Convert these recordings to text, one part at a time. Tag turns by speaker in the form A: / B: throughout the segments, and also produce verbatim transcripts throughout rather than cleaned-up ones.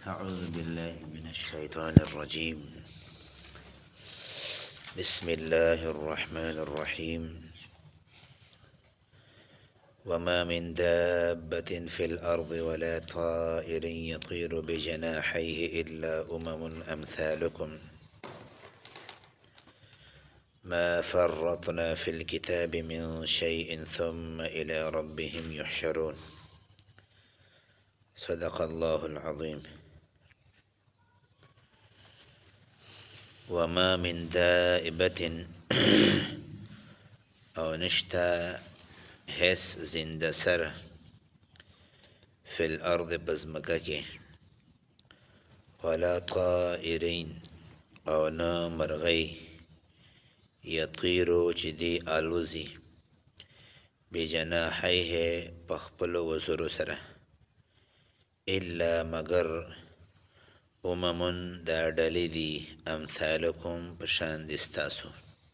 A: أعوذ بالله من الشيطان الرجيم. بسم الله الرحمن الرحيم. وما من دابة في الأرض ولا طائر يطير بجناحيه إلا أمم أمثالكم ما فرطنا في الكتاب من شيء ثم إلى ربهم يحشرون. صدق الله العظيم. وما من دابة او نشتا حس زنده سر فی الارض بزمکه کې ولا طائرین او نه مرغی یطیرو چې دی الوزی بجناحیه پخپل وزرو سره الا مگر اممون دا ډلې دي امثالکم پشان دستاسو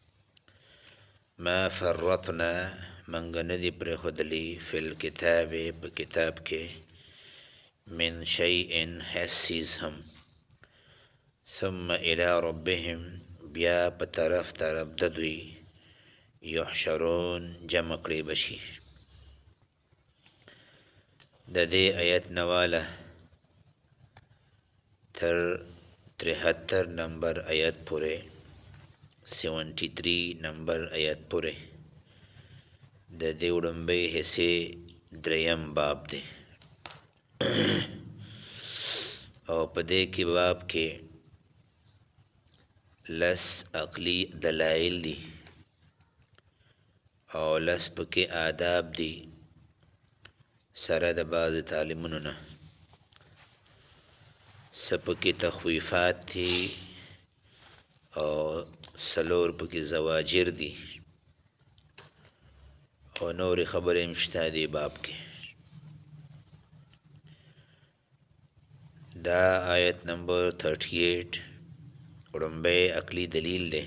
A: ما فرطنا منګ ندی پر خودلی فی الکتاب په کتاب کې من شیء حسیز هم ثم الى ربهم بیا په طرف طرف د دوی یحشرون جمع کړي بشي. د دې آیت نواله تر ترہتر نمبر آیت پورے سیونٹی تھری نمبر آیت پورے د دې وړاندې حصے دریم باب دی او په دې کې باب کې لس عقلی دلائل دی او لس پکې آداب دی سره د بعض تعلیمونو نه سپکی تخویفات تھی او سلور پکی زواجر دی او نوری خبر مشتا دی باب کے. دا آیت نمبر تھرٹی ایٹ اڑمبے عقلی دلیل دے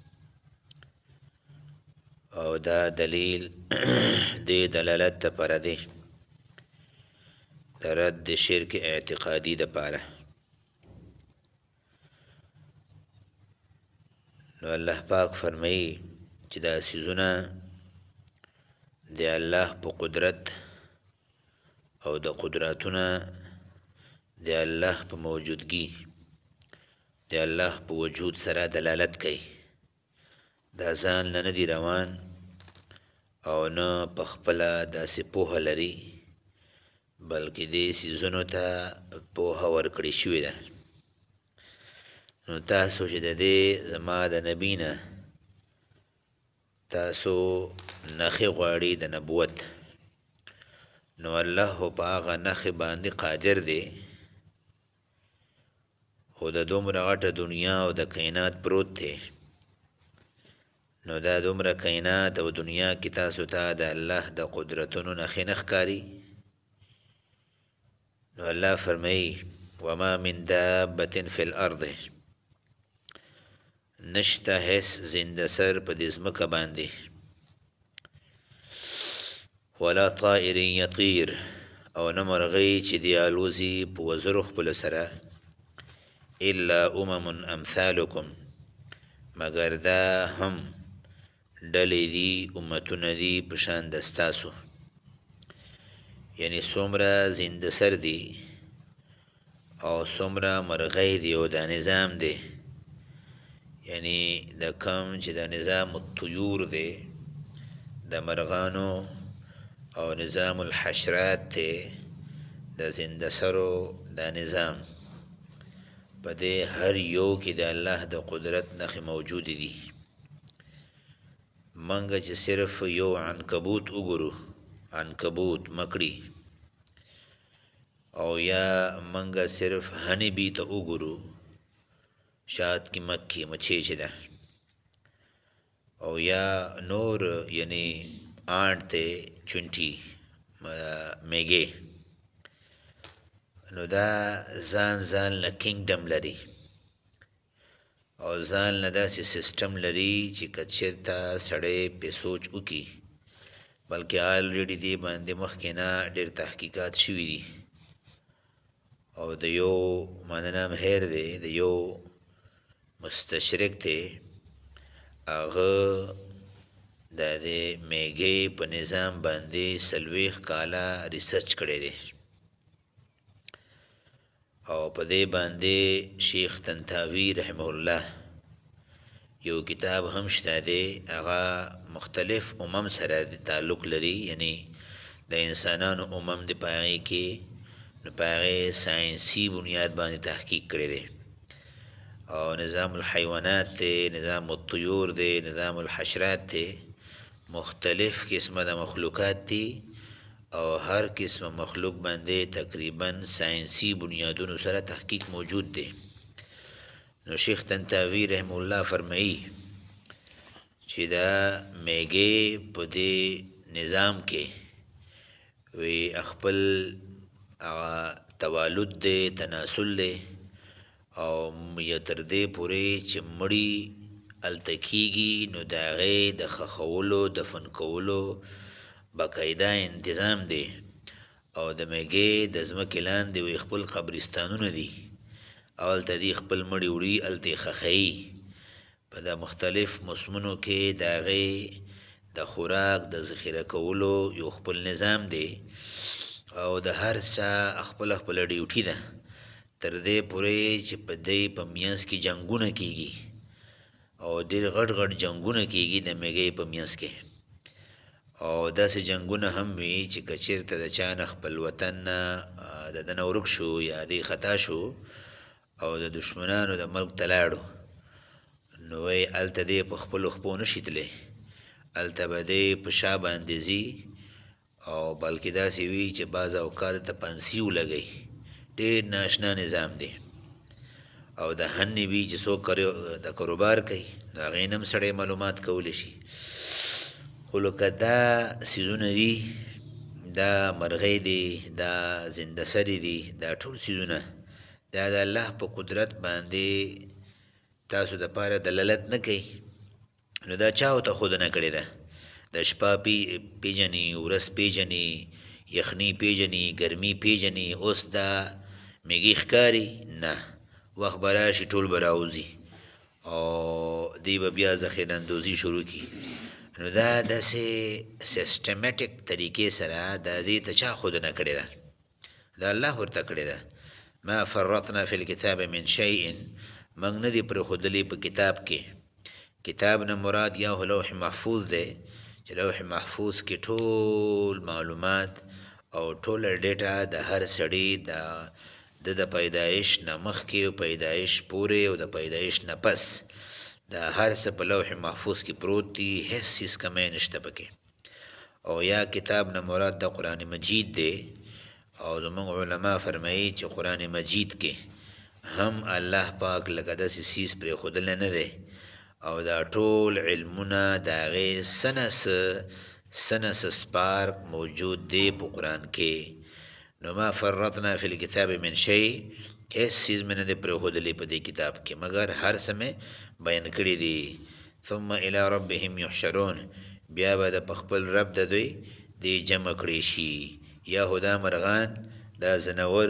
A: او دا دلیل دے دلالت دا پارا دے دا رد شرک اعتقادی دا پارا. نو الله پاک فرمایي چې دا سيزونه د الله په قدرت او د قدرتونه د الله په موجودګي د الله په وجود سره دلالت کوي. دا ځان نه دی روان او نه په خپل داسې پوهه لري بلکې دې سيزونو ته پوهه ورکړې شوې ده. نو تاسو چې د دې زما د نبی نه تاسو نښې غواړئ د نبوت نو الله په هغه نښې باندې قادر دی خو د دومره غټه دنیا او د کائنات پروت دی نو دا دومره کائنات او دنیا کې تاسو ته د الله د قدرتونو نښې نه ښکاري. نو الله فرمایي وما من دابة فی الارض نشتا حس زنده سر په دې ځمکه باندې ولا طائر یطیر او نه مرغۍ چې دی الوزي په وزرو خپلو سره الا امم امثالکم مگر دا هم ډلې دي امتونه دي په شان د ستاسو یعنی څومره زنده سر دي او څومره مرغۍ دي او دا نظام دی یعنی د کم چې د نظام الطیور دی د مرغانو او نظام الحشرات دی د زنده سرو دا نظام په دې هر یو کې د الله د قدرت نښې موجودې دي. منګه چې صرف یو عنکبوت وګورو عنکبوت مکړي او یا منګه صرف هنی بی ته وګورو شاید کی مکی مچھی چې ده او یا نور یعنی آنٹ ته چونټي میګې نو دا ځان ځان له کینګډم لري او ځان له داسې سیسټم لري چې که چېرته سړی پې سوچ وکړي بلکې آلریډي دې باندې مخکې نه ډېر تحقیقات شوي دي او د یو ماننام هیر دی د یو مستشرک دی هغه د دې میګي په نظام باندې سلويخ کاله ریسرچ کړی دی او په دې باندې شیخ طنطاوي رحمه الله یو کتاب هم شته دی هغه مختلف امم سره تعلق لري یعنی د انسانانو امم د پای کې نو پای ساينسي بنیاد باندې تحقیق کړی دی او نظام الحیوانات ته نظام الطيور دی نظام الحشرات ته مختلف قسمه د مخلوقات دي او هر قسم مخلوق باندې تقریبا ساينسي بنیادونو سره تحقیق موجود دی نو شیخ طنطاوي رحم الله فرمایي چې دا میګي په دې نظام کې وی خپل توالد دی تناسل دی او یا تر دې پورې چې مړی التکیږي نو د هغې د خښولو دفن کولو باقاعده انتظام دی او د میګي د ځمکې لاندې وی خپل قبرستانونه دي اولته دی خپل مړی وړي هلته یې ښخوي په د مختلف موسمونو کې د هغې د خوراک د ذخیره کولو یو خپل نظام دی او د هر څه خپله خپله ډیوټي ده تر دې پورې چې په دې په میانځ کې جنګونه کیږي او ډېر غټ غټ جنګونه کیږي د میګي په میانځ کې او داسې جنګونه هم وي چې که چېرته د چا نه خپل وطن نه د ده نه ورک شو یا دی خطا شو او د دشمنانو د ملک ته لاړو نو وایي هلته دی په خپلو خپو نشي تللی هلته به دی په شا باندې ځي او بلکې داسې وي چې بعض اوقات ته پانسي ولګوي ډېر ناشنا نظام دی او د هنې وي چې څوک د کاروبار کوي د هغې نه هم سړی معلومات کولی شي خو لکه دا څیزونه دي دا مرغۍ دي دا زنده سري دي دا ټول څیزونه دا د الله په قدرت باندې تاسو دپاره دلالت نه کوي نو دا چا ورته ښودنه کړې ده د شپه پیژني ورځ پیژني یخني پیژني ګرمي پیژني اوس دا میګي ښکاري نه وخت به راشي ټول به راوځي او دوی به بیا ذخیره اندوزي شروع کړي نو دا داسې سیسټمیټک طریقې سره د دې ته چا ښودنه کړې ده دا الله ورته کړې ده ما فرطنا فی الکتاب من شیء موږ نه دي پرېښودلي په کتاب کې کتاب نه مراد یا لوح محفوظ دی چې لوح محفوظ کې ټول معلومات او ټوله ډیټا د هر سړي د د د پیدایش نه مخکې او پیدایش پورې او د پیدایش نه پس د هر څه په لوح محفوظ کې پروت دي هیڅ هیڅ کمی نشته پکې او یا کتاب نه مراد د قرآن مجید دی او زموږ علما فرمایي چې قرآن مجید کې هم الله پاک لکه داسې څیز پرېښودلی نه دی او دا ټول علمونه د هغې څه نه څه څه نه څه سپارک موجود دی په قرآن کې نو ما فرطنا فی الکتاب من شی هیڅ څیز مې نه دی پرېښودلی په دې کتاب کې مګر هر څه مې بیان کړي دي ثم الی ربهم یحشرون بیا به د په خپل رب د دوی دی جمع کړی شي یا خو دا مرغان دا ځناور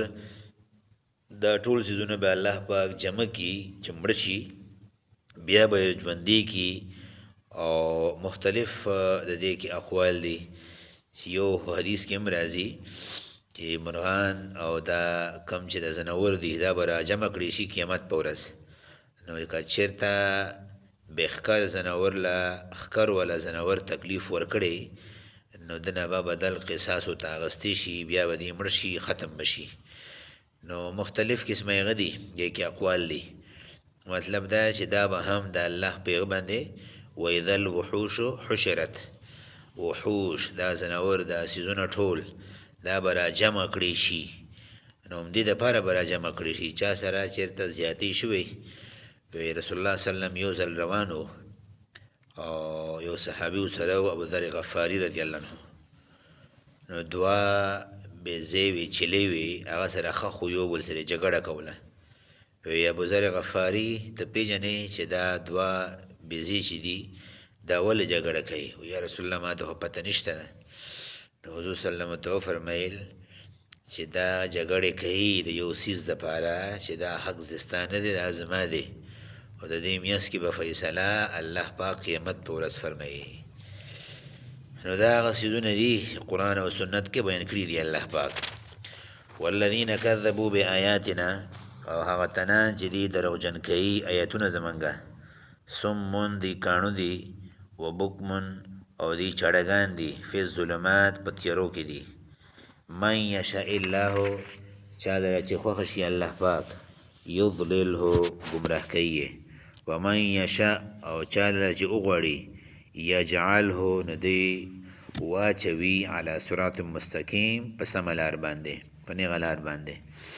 A: دا ټول څیزونه به الله پاک جمع کړي چې مړه شي بیا به یې ژوندي کړي او مختلف د دې کې اقوال دي یو حدیث کې هم راځي چې مرغان او دا کم چې د ځناور دي دا به را جمع کړي شي قیامت په ورځ نو که چېرته بې ښکر ځناور له ښکر والا ځناور تکلیف ورکړی نو د نه به بدل قصاصو ته اخیستی شي بیا به دې مړ شي ختم به شي نو مختلف قسمه هغه دي دې کې اقوال دي مطلب دا چې دا به هم د الله په هغه باندې وإذا الوحوش حشرت وحوش دا ځناور دا څیزونه ټول دا به را جمع کړي شي نو همدې دپاره به را جمع کړي شي چا سره چېرته زیاتې شوې وی رسول الله صلی الله علیه وسلم یو ځل روان و او یو صحابي ورسره و ابوذر غفاري رضی الله عنه نو دوه بیزې وې چیلې وې هغه سره ښخ و یو بل سره یې جګړه کوله وی ابوذر غفاري ته پېژنې چې دا دوه بیزې چې دي دا ولې جګړه کوي یا رسول الله ما ته خو پته نشته ده نو حضور صلی الله علیه وسلم ته وفرمیل چې دا جګړې کوي د یو څیز دپاره چې دا حق زستا نه دی، دا زما دی، او د دې میانځ کې به فیصله الله پاک قیامت په ورځ فرمایي. نو دا هغه څیزونه دي قرآن او سنت کې بیان کړي دي الله پاک. والذین کذبوا بآیاتنا، او هغه تنان چې دي دروغجن کوي آیاتونه زمونږه، صمون دی کاڼو دي، و بکمن او دی چړګان دي، فی الظلمات په تیارو کې دي. من یشاء الله، چا لره چې خوښه شي الله پاک، یضلله ګمراه کوي، و من یشاء او چا لره چې وغواړي، یجعله نو دی واچوي علی صراط مستقیم په سمه لار باندې، په نیغه لار باندې.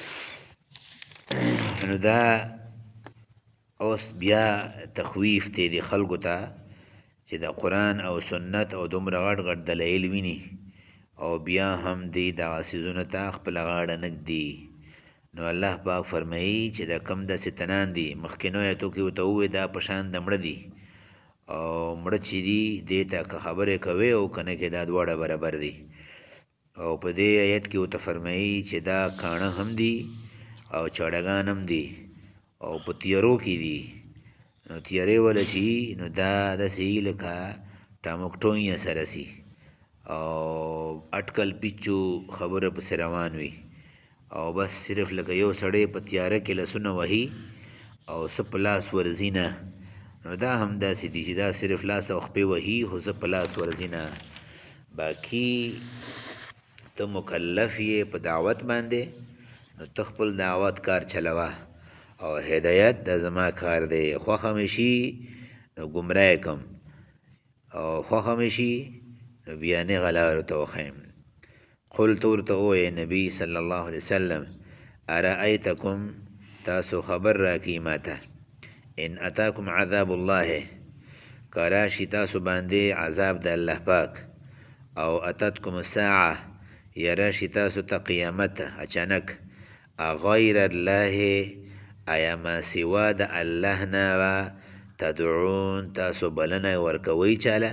A: نو دا اوس بیا تخویف دی د خلکو ته چې د قرآن او سنت او دومره غټ غټ دلایل ویني او بیا هم دی دغه څیزونو ته خپله غاړه نه ږدي. نو الله پاک فرمایي چې دا کم داسې تنان دي، مخکینو ایتو کې ورته ووایي دا په شان د مړه دي، او مړه چې دي دې ته که خبرې کوي او که نه کې دا دواړه برابر دي. او په دې ایت کې ورته فرمایي چې دا کاڼه هم دي او چاړګان هم دي او په تیارو کې دي. نو تیارې وله چې نو دا داسې لکه ټامکټویه سره سي او اټکل پیچو خبره پسې روان وي، او بس صرف لکه یو سړی په تیاره کې لاسونه وهي او څه په لاس ورځي نه. نو دا هم داسې دي چې دا صرف لاس او خپې وهي خو څه په لاس ورځي نه. باقي ته مکلف یې په دعوت باندې، نو ته خپل دعوت کار چلوه او هدایت د زما کار دی. خوښه مې شي نو ګمراه کم، او خوښه مې شي نو بیا نیغه لارو ته وښیم. قلت ورته ووایې نبي صلی الله علیه وسلم، ارأیتکم تاسو خبر راکړئ ماته، ان اتاکم عذاب الله، که راشي تاسو باندې عذاب د الله پاک، او اتتکم الساعه یا راشي تاسو ته قیامت اچانک، اغیر الله آیا ما سوا د الله نه تدعون تاسو بلنه ورکوئ چاله،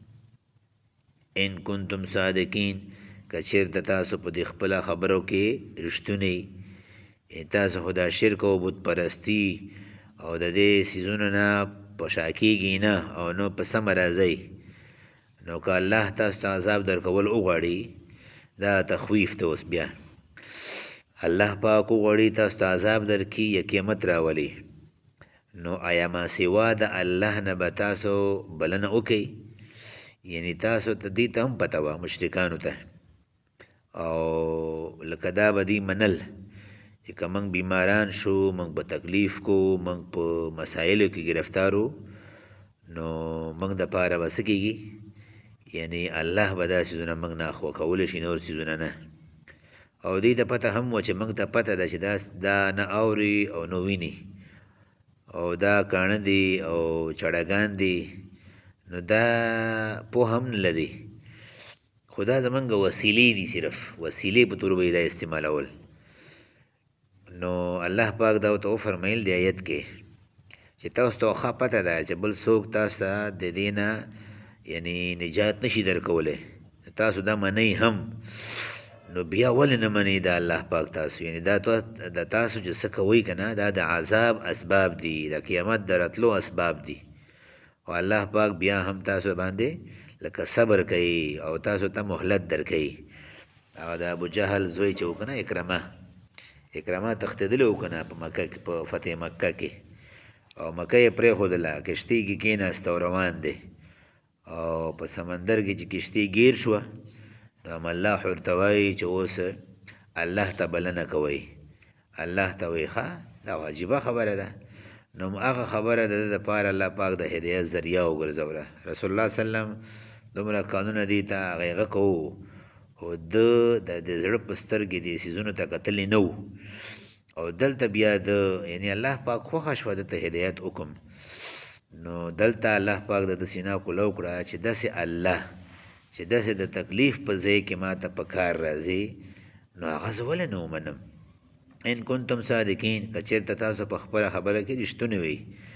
A: ان کنتم صادقین که چېرته تاسو په دې خپله خبرو کې رښتونی، تاسو خو دا شرک او بت پرستی او د دې څیزونو نه په شا کېږي نه او نو په سمه راځئ، نو که الله تاسو ته عذاب درکول وغواړي، دا تخویف ته اوس بیا الله پاک وغواړي تاسو ته عذاب درکړي یا قیامت راولي، نو آیا ما سوا د الله نه به تاسو بلنه وکئ؟ یعنی تاسو ته دې ته هم پته وه مشرکانو ته، او لکه دا به دوی منل چې که موږ بیماران شو، موږ به تکلیف کو، موږ په مسایلو کې ګرفتارو، نو موږ دپاره به څه کېږي، یعنی الله به دا څیزونه موږ نه اخوا کولی شي، نور څیزونه نه. او دوی ته پته هم وه چې موږ ته پته ده چې دا دا نه اوري او نه ویني، او دا کاڼه دي او چړګان دي، نو دا پوه هم نه لري، خو دا زمونږ وسیلې دي، صرف وسیلې په طور به یې دا استعمالول. نو الله پاک دا ورته وفرمیل دی آیت کې چې تاسو ته ښه پته ده چې بل څوک تاسو ته د دې نه یعنی نجات نشي درکولی، تاسو دا منئ هم، نو بیا ولې نه منئ دا الله پاک تاسو، یعنی دا د تاسو چې څه کوئ که نه، دا د عذاب اسباب دي، د قیامت د راتلو اسباب دي، او الله پاک بیا هم تاسو باندې لکه صبر کوي او تاسو ته مهلت درکوي. او د ابو جهل زوی چې و که نه اکرمه اکرمه تښتېدلی و که نه په مکه کې، په فتح مکه کې، او مکه یې پرېښودله، کشتۍ کې کېناست او روان دی، او په سمندر کې چې کشتۍ ګیر شوه، نو ملاح ورته وایي چې اوس الله ته بلنه کوئ. الله ته وایي ښه دا عجیبه خبره ده، نو هغه خبره د ده دپاره الله پاک د هدایت ذریعه وګرځوله. رسول الله صلی الله علیه وسلم دومره کلونه دې ته هغه کوو، خو ده د زړه په سترګې دې څیزونو ته کتلی نه و، او دلته بیا د یعنی الله پاک خوښه شوه ده ته هدایت وکړم، نو دلته الله پاک د ده سینه کوله وکړه چې داسې الله چې داسې د تکلیف په ځای کې ما ته په کار راځي، نو هغه زه ولې نه ومنم. ان کنتم صادقین، که چېرته تاسو په خپله خبره کې رښتونی وئ،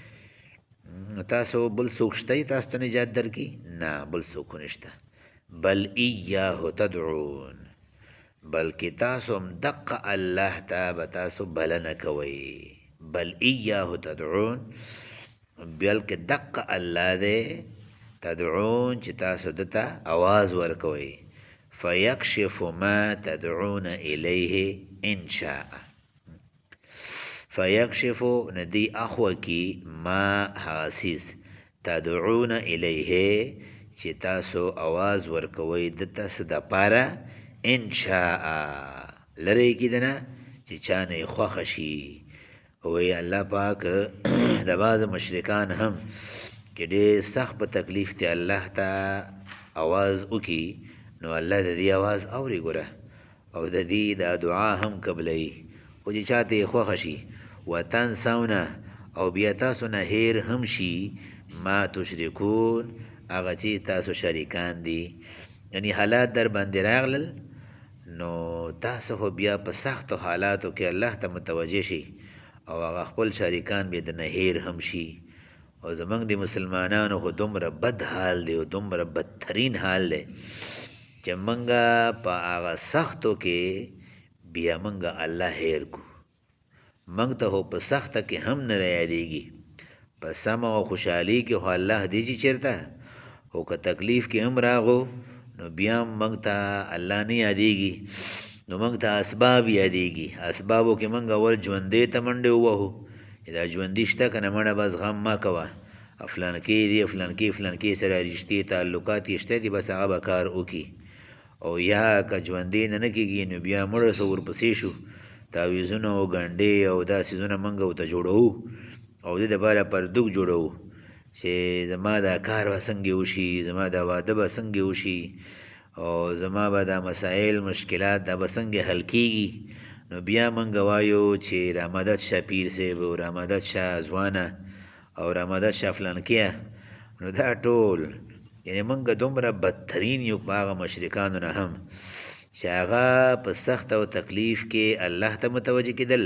A: نو تاسو بل څوک شته تاسو ته نجات درکړي؟ نه، بل څوک نشته. بل ایاه تدعون، بلکې تاسو هم دقه الله ته به تاسو بلنه کوئ. بل ایاه تدعون، بلکې دقه الله دی تدعون چې تاسو دته آواز ورکوئ. فیکشف ما تدعون الیه ان شاء، فیکشف ندی اخو کی ما حاسیز تدعون الیه چې تاسو آواز ورکوئ دته څه دپاره، ان شاء لری کی دنه چې چانه خوښه شي. وی الله پاک د بعض مشرکان هم چې ډېر سخت په تکلیف ته الله ته آواز وکي، نو الله د دې آواز اوري ګوره، او د دې دا دعا هم قبلوي. خو چې چاته یې خوښه شي وتنسونه، او بیا تاسو نه هیر هم شي ما تشرکون، هغه چې تاسو شریکان دي. یعنی حالات در باندې راغلل، نو تاسو خو بیا په سختو حالاتو کې الله ته متوجه شي، او هغه خپل شریکان بیا د نه هیر هم شي. او زمونږ د مسلمانانو خو دومره بد حال دی، او دومره بدترین حال دی چې مونږه په هغه سختو کې بیا مونږه الله هیر کو. مونږ ته خو په سخته کې هم نه رایادېږي، په سمه او خوشحالي کې خو الله دی چې چېرته، خو که تکلیف کې هم راغو نو بیا هم مونږ ته الله نه یادېږي، نو مونږ ته اسباب یادېږي. اسبابو کې مونږ اول ژوندې ته منډې ووهو چې دا ژوندي شته که نه مړه بس غم مه کوه، فلانکي دی فلانکي فلانکي سره رشتې تعلقات یې شته دي، بس هغه به کار وکړي. او یا که ژوندې نه نه کېږي نو بیا مړه سو ورپسې شو، تعویذونه او ګنډې او دا څیزونه مونږ ورته جوړوو، او دې دپاره پردوک جوړوو چې زما دا کار به څنګه وشي، زما دا واده به څنګه وشي، او زما به دا مسائل مشکلات دا به څنګه حل کېږي. نو بیا مونږ وایو چې را مدد شه پیر صاحب، او را مدد شه ځوانه، او را مدد شه فلانکیه. نو دا ټول یعنی مونږ دومره بدترین یو په هغه مشرکانو نه هم چې هغه په سخت او تکلیف کې الله ته متوجه کېدل،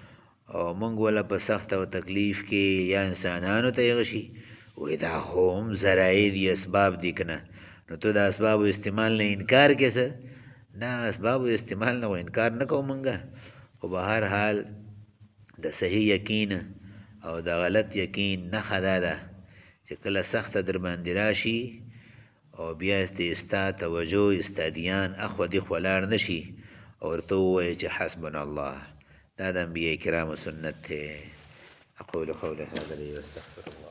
A: او مونږ ولا په سخت او تکلیف کې یا انسانانو ته یې شي وایي دا هم ذرایع دي، اسباب دي که نه. نو تو د اسبابو استعمال نه انکار کې څه نه، اسبابو استعمال نه و انکار نه کوو مونږه. خو به هر حال د صحیح یقین او د غلط یقین نښه دا ده چې کله سخته در باندې راشي او بیا ستا توجه ستا دیان اخوا دېخوا لاړ نه شي، او ورته ووایې چې حسبنا الله. دا د انبیاء کرامو سنت دی. اقول قولي هذا واستغفر الله.